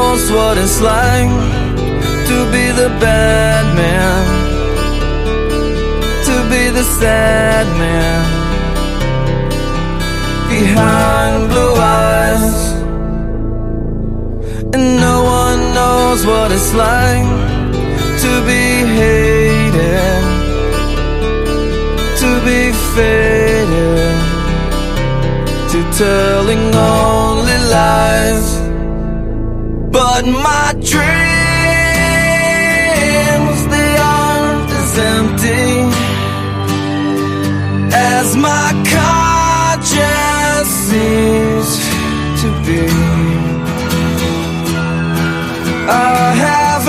knows what it's like to be the bad man, to be the sad man behind blue eyes. And no one knows what it's like to be hated, to be faded, to telling only lies. But my dreams, they aren't as empty as my conscience seems to be. I have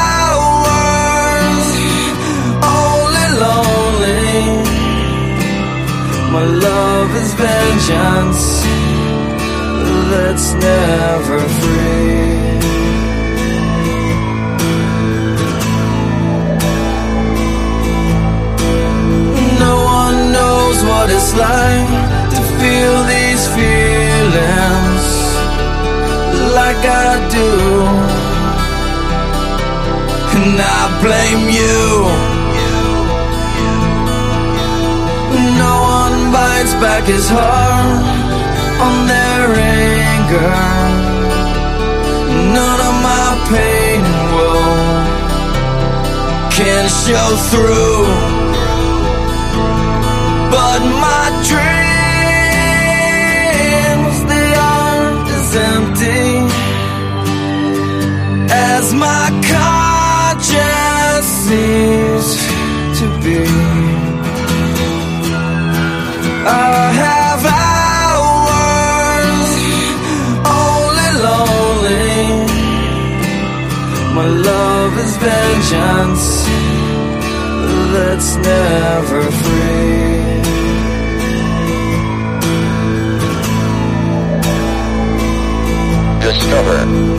hours only lonely. My love is vengeance that's never free. No one knows what it's like to feel these feelings like I do, and I blame you. No one bites back his heart on their anger. None of my pain and woe can show through. But my dreams, they aren't as empty as my conscience seems to be. I have hours only lonely. My love is vengeance that's never free. Discover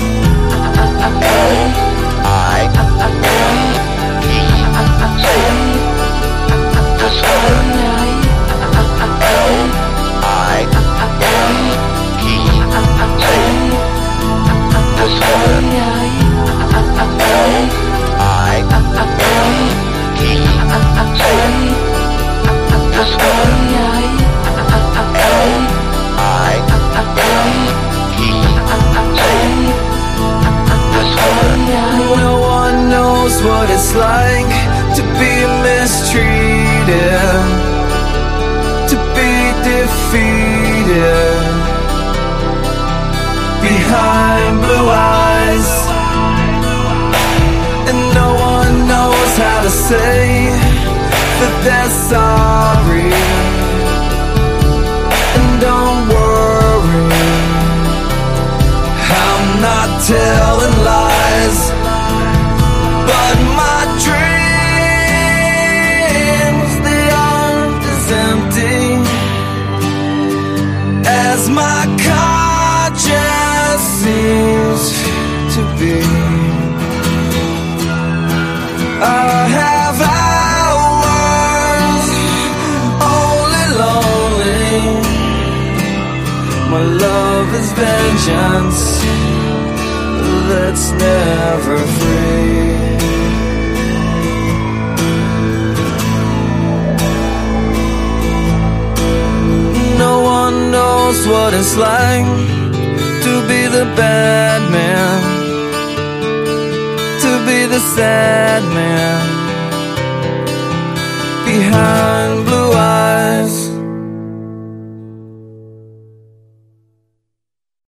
No one knows what it's like to be mistreated, to be defeated behind blue eyes. And no one knows how to say that they're sorry. And don't worry, I'm not telling lies. But my dreams, they aren't as empty as my conscience seems to be. I have hours only lonely. My love is vengeance that's never free. No one knows what it's like to be the bad man, to be the sad man